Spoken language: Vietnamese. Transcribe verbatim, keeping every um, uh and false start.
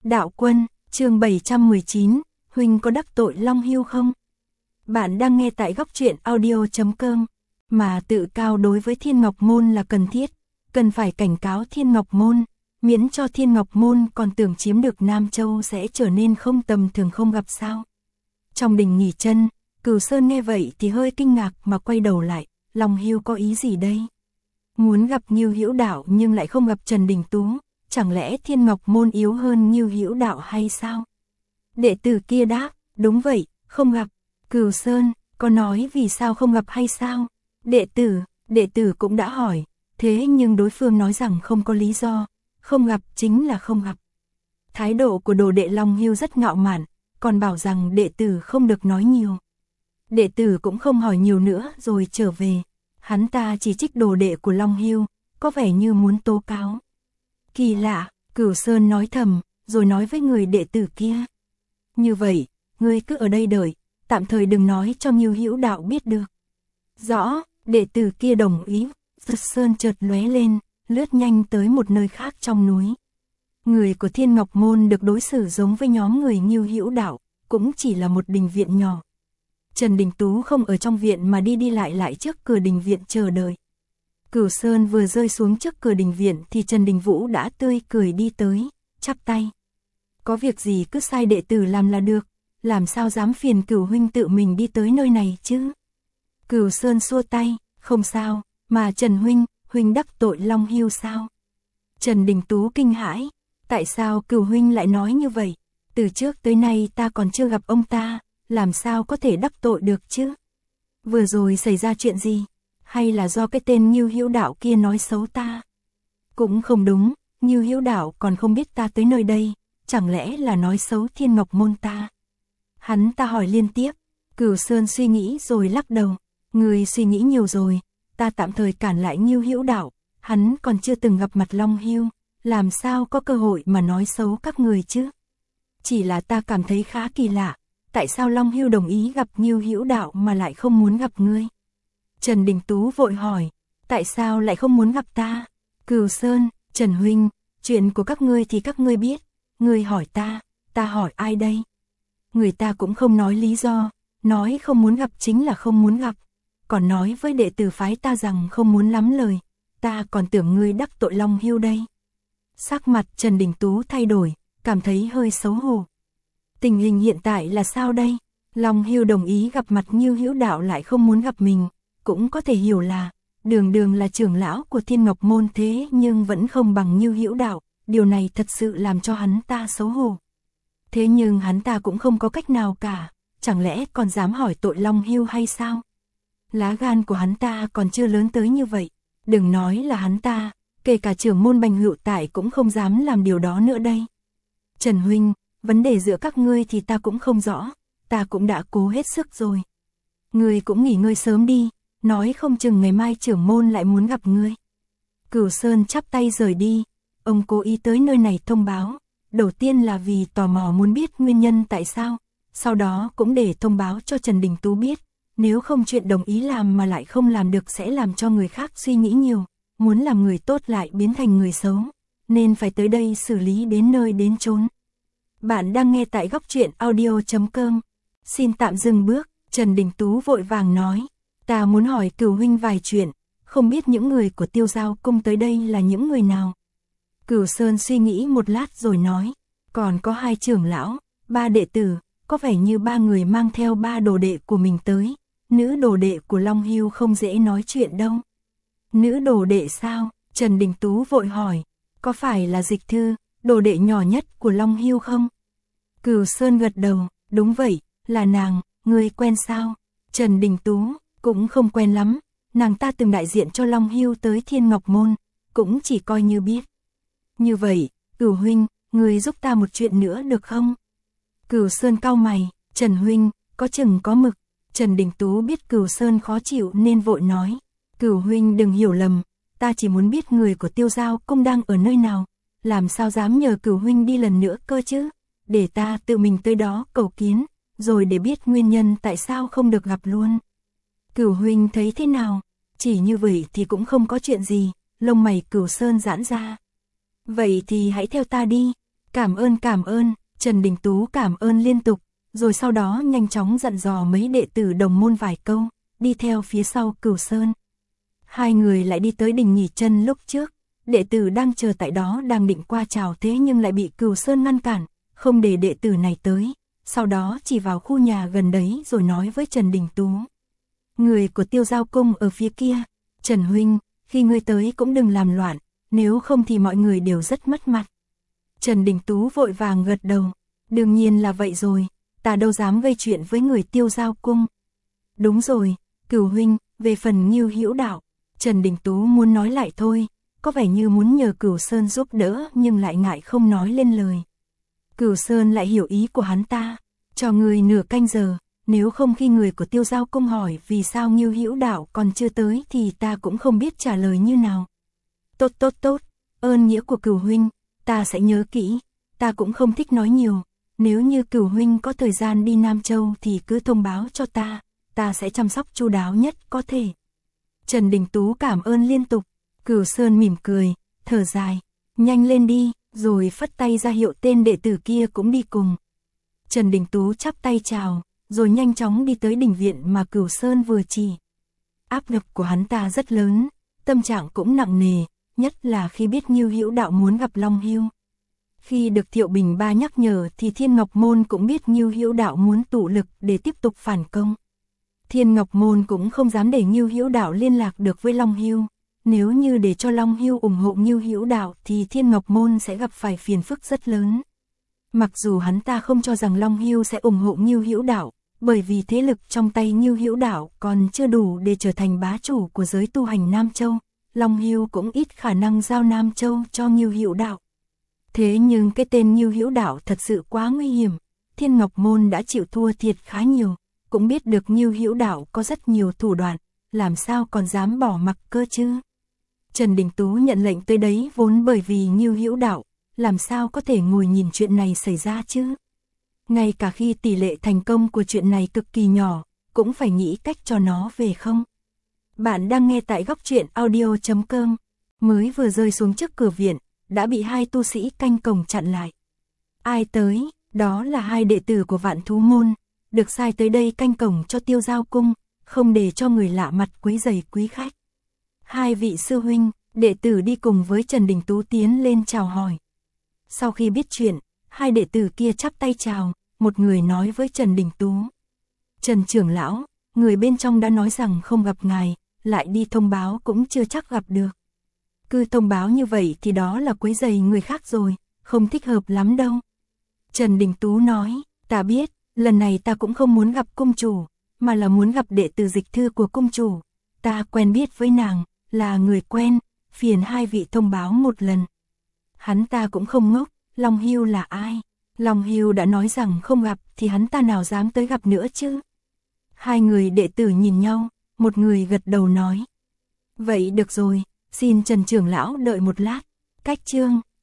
Đạo Quân, chương bảy trăm mười chín, huynh có đắc tội Long Hưu không? Bạn đang nghe tại góc truyện audio chấm com, mà tự cao đối với Thiên Ngọc Môn là cần thiết, cần phải cảnh cáo Thiên Ngọc Môn, miễn cho Thiên Ngọc Môn còn tưởng chiếm được Nam Châu sẽ trở nên không tầm thường không gặp sao. Trong đình nghỉ chân, Cửu Sơn nghe vậy thì hơi kinh ngạc mà quay đầu lại, Long Hưu có ý gì đây? Muốn gặp Ngưu Hữu Đạo nhưng lại không gặp Trần Đình Tú, chẳng lẽ Thiên Ngọc Môn yếu hơn Ngưu Hữu Đạo hay sao? Đệ tử kia đáp, đúng vậy, không gặp. Cửu Sơn, có nói vì sao không gặp hay sao? Đệ tử, đệ tử cũng đã hỏi, thế nhưng đối phương nói rằng không có lý do, không gặp chính là không gặp. Thái độ của đồ đệ Long Hưu rất ngạo mạn, còn bảo rằng đệ tử không được nói nhiều. Đệ tử cũng không hỏi nhiều nữa rồi trở về, hắn ta chỉ trích đồ đệ của Long Hưu, có vẻ như muốn tố cáo. Kỳ lạ, Cửu Sơn nói thầm, rồi nói với người đệ tử kia. Như vậy, ngươi cứ ở đây đợi, tạm thời đừng nói cho Ngưu Hữu Đạo biết được. Rõ, đệ tử kia đồng ý, Cửu Sơn chợt lóe lên, lướt nhanh tới một nơi khác trong núi. Người của Thiên Ngọc Môn được đối xử giống với nhóm người Ngưu Hữu Đạo, cũng chỉ là một đình viện nhỏ. Trần Đình Tú không ở trong viện mà đi đi lại lại trước cửa đình viện chờ đợi. Cửu Sơn vừa rơi xuống trước cửa đình viện thì Trần Đình Vũ đã tươi cười đi tới, chắp tay. Có việc gì cứ sai đệ tử làm là được, làm sao dám phiền Cửu huynh tự mình đi tới nơi này chứ? Cửu Sơn xua tay, không sao, mà Trần huynh, huynh đắc tội Long Hưu sao? Trần Đình Tú kinh hãi, tại sao Cửu huynh lại nói như vậy? Từ trước tới nay ta còn chưa gặp ông ta, làm sao có thể đắc tội được chứ? Vừa rồi xảy ra chuyện gì? Hay là do cái tên Ngưu Hữu Đạo kia nói xấu ta? Cũng không đúng, Ngưu Hữu Đạo còn không biết ta tới nơi đây, chẳng lẽ là nói xấu Thiên Ngọc Môn ta? Hắn ta hỏi liên tiếp, Cửu Sơn suy nghĩ rồi lắc đầu, người suy nghĩ nhiều rồi, ta tạm thời cản lại Ngưu Hữu Đạo, hắn còn chưa từng gặp mặt Long Hưu, làm sao có cơ hội mà nói xấu các người chứ? Chỉ là ta cảm thấy khá kỳ lạ, tại sao Long Hưu đồng ý gặp Ngưu Hữu Đạo mà lại không muốn gặp ngươi? Trần Đình Tú vội hỏi, tại sao lại không muốn gặp ta? Cửu Sơn, Trần huynh, chuyện của các ngươi thì các ngươi biết, ngươi hỏi ta, ta hỏi ai đây? Người ta cũng không nói lý do, nói không muốn gặp chính là không muốn gặp, còn nói với đệ tử phái ta rằng không muốn lắm lời, ta còn tưởng ngươi đắc tội Long Hưu đây. Sắc mặt Trần Đình Tú thay đổi, cảm thấy hơi xấu hổ. Tình hình hiện tại là sao đây? Long Hưu đồng ý gặp mặt Ngưu Hữu Đạo lại không muốn gặp mình, cũng có thể hiểu là đường đường là trưởng lão của Thiên Ngọc Môn thế nhưng vẫn không bằng Ngưu Hữu Đạo, điều này thật sự làm cho hắn ta xấu hổ. Thế nhưng hắn ta cũng không có cách nào cả, chẳng lẽ còn dám hỏi tội Long Hưu hay sao? Lá gan của hắn ta còn chưa lớn tới như vậy, đừng nói là hắn ta, kể cả trưởng môn Bành Hữu Tại cũng không dám làm điều đó nữa đây. Trần huynh, vấn đề giữa các ngươi thì ta cũng không rõ, ta cũng đã cố hết sức rồi. Ngươi cũng nghỉ ngơi sớm đi, nói không chừng ngày mai trưởng môn lại muốn gặp ngươi. Cửu Sơn chắp tay rời đi, ông cố ý tới nơi này thông báo, đầu tiên là vì tò mò muốn biết nguyên nhân tại sao, sau đó cũng để thông báo cho Trần Đình Tú biết, nếu không chuyện đồng ý làm mà lại không làm được sẽ làm cho người khác suy nghĩ nhiều, muốn làm người tốt lại biến thành người xấu, nên phải tới đây xử lý đến nơi đến chốn. Bạn đang nghe tại góc truyện audio chấm com. Xin tạm dừng bước, Trần Đình Tú vội vàng nói, ta muốn hỏi Cửu huynh vài chuyện, không biết những người của Tiêu Giao Cung tới đây là những người nào? Cửu Sơn suy nghĩ một lát rồi nói, còn có hai trưởng lão, ba đệ tử, có vẻ như ba người mang theo ba đồ đệ của mình tới, nữ đồ đệ của Long Hưu không dễ nói chuyện đâu. Nữ đồ đệ sao? Trần Đình Tú vội hỏi, có phải là Dịch Thư, đồ đệ nhỏ nhất của Long Hưu không? Cửu Sơn gật đầu, đúng vậy, là nàng, ngươi quen sao? Trần Đình Tú, cũng không quen lắm, nàng ta từng đại diện cho Long Hưu tới Thiên Ngọc Môn, cũng chỉ coi như biết. Như vậy, Cửu huynh, ngươi giúp ta một chuyện nữa được không? Cửu Sơn cau mày, Trần huynh, có chừng có mực. Trần Đình Tú biết Cửu Sơn khó chịu nên vội nói, Cửu huynh đừng hiểu lầm, ta chỉ muốn biết người của Tiêu Giao Cung đang ở nơi nào, làm sao dám nhờ Cửu huynh đi lần nữa cơ chứ, để ta tự mình tới đó cầu kiến, rồi để biết nguyên nhân tại sao không được gặp luôn. Cửu huynh thấy thế nào? Chỉ như vậy thì cũng không có chuyện gì, lông mày Cửu Sơn giãn ra. Vậy thì hãy theo ta đi. Cảm ơn cảm ơn, Trần Đình Tú cảm ơn liên tục, rồi sau đó nhanh chóng dặn dò mấy đệ tử đồng môn vài câu, đi theo phía sau Cửu Sơn. Hai người lại đi tới đình nghỉ chân lúc trước, đệ tử đang chờ tại đó đang định qua chào thế nhưng lại bị Cửu Sơn ngăn cản, không để đệ tử này tới, sau đó chỉ vào khu nhà gần đấy rồi nói với Trần Đình Tú. Người của Tiêu Giao Cung ở phía kia, Trần huynh, khi ngươi tới cũng đừng làm loạn, nếu không thì mọi người đều rất mất mặt. Trần Đình Tú vội vàng gật đầu, đương nhiên là vậy rồi, ta đâu dám gây chuyện với người Tiêu Giao Cung. Đúng rồi, Cửu huynh, về phần Ngưu Hữu Đạo, Trần Đình Tú muốn nói lại thôi, có vẻ như muốn nhờ Cửu Sơn giúp đỡ nhưng lại ngại không nói lên lời. Cửu Sơn lại hiểu ý của hắn ta, cho người nửa canh giờ, nếu không khi người của Tiêu Giao Cung hỏi vì sao Ngưu Hữu Đạo còn chưa tới thì ta cũng không biết trả lời như nào. Tốt tốt tốt, ơn nghĩa của Cửu huynh, ta sẽ nhớ kỹ, ta cũng không thích nói nhiều, nếu như Cửu huynh có thời gian đi Nam Châu thì cứ thông báo cho ta, ta sẽ chăm sóc chu đáo nhất có thể. Trần Đình Tú cảm ơn liên tục, Cửu Sơn mỉm cười, thở dài, nhanh lên đi, rồi phất tay ra hiệu tên đệ tử kia cũng đi cùng. Trần Đình Tú chắp tay chào, rồi nhanh chóng đi tới đình viện mà Cửu Sơn vừa chỉ. Áp lực của hắn ta rất lớn, tâm trạng cũng nặng nề, nhất là khi biết Ngưu Hữu Đạo muốn gặp Long Hưu. Khi được Thiệu Bình Ba nhắc nhở thì Thiên Ngọc Môn cũng biết Ngưu Hữu Đạo muốn tụ lực để tiếp tục phản công. Thiên Ngọc Môn cũng không dám để Ngưu Hữu Đạo liên lạc được với Long Hưu. Nếu như để cho Long Hưu ủng hộ Ngưu Hữu Đạo thì Thiên Ngọc Môn sẽ gặp phải phiền phức rất lớn. Mặc dù hắn ta không cho rằng Long Hưu sẽ ủng hộ Ngưu Hữu Đạo, bởi vì thế lực trong tay Ngưu Hữu Đạo còn chưa đủ để trở thành bá chủ của giới tu hành Nam Châu, Long Hưu cũng ít khả năng giao Nam Châu cho Ngưu Hữu Đạo. Thế nhưng cái tên Ngưu Hữu Đạo thật sự quá nguy hiểm, Thiên Ngọc Môn đã chịu thua thiệt khá nhiều, cũng biết được Ngưu Hữu Đạo có rất nhiều thủ đoạn, làm sao còn dám bỏ mặc cơ chứ. Trần Đình Tú nhận lệnh tới đấy vốn bởi vì Ngưu Hữu Đạo, làm sao có thể ngồi nhìn chuyện này xảy ra chứ. Ngay cả khi tỷ lệ thành công của chuyện này cực kỳ nhỏ, cũng phải nghĩ cách cho nó về không. Bạn đang nghe tại góc truyện audio chấm com, mới vừa rơi xuống trước cửa viện, đã bị hai tu sĩ canh cổng chặn lại. Ai tới, đó là hai đệ tử của Vạn Thú Môn, được sai tới đây canh cổng cho Tiêu Giao Cung, không để cho người lạ mặt quấy rầy quý khách. Hai vị sư huynh, đệ tử đi cùng với Trần Đình Tú tiến lên chào hỏi. Sau khi biết chuyện, hai đệ tử kia chắp tay chào, một người nói với Trần Đình Tú. Trần trưởng lão, người bên trong đã nói rằng không gặp ngài, lại đi thông báo cũng chưa chắc gặp được. Cứ thông báo như vậy thì đó là quấy rầy người khác rồi, không thích hợp lắm đâu. Trần Đình Tú nói, ta biết, lần này ta cũng không muốn gặp cung chủ, mà là muốn gặp đệ tử dịch thư của cung chủ. Ta quen biết với nàng, là người quen, phiền hai vị thông báo một lần. Hắn ta cũng không ngốc, Long Hưu là ai? Long Hưu đã nói rằng không gặp thì hắn ta nào dám tới gặp nữa chứ? Hai người đệ tử nhìn nhau, một người gật đầu nói. Vậy được rồi, xin Trần trưởng lão đợi một lát. Cách chương,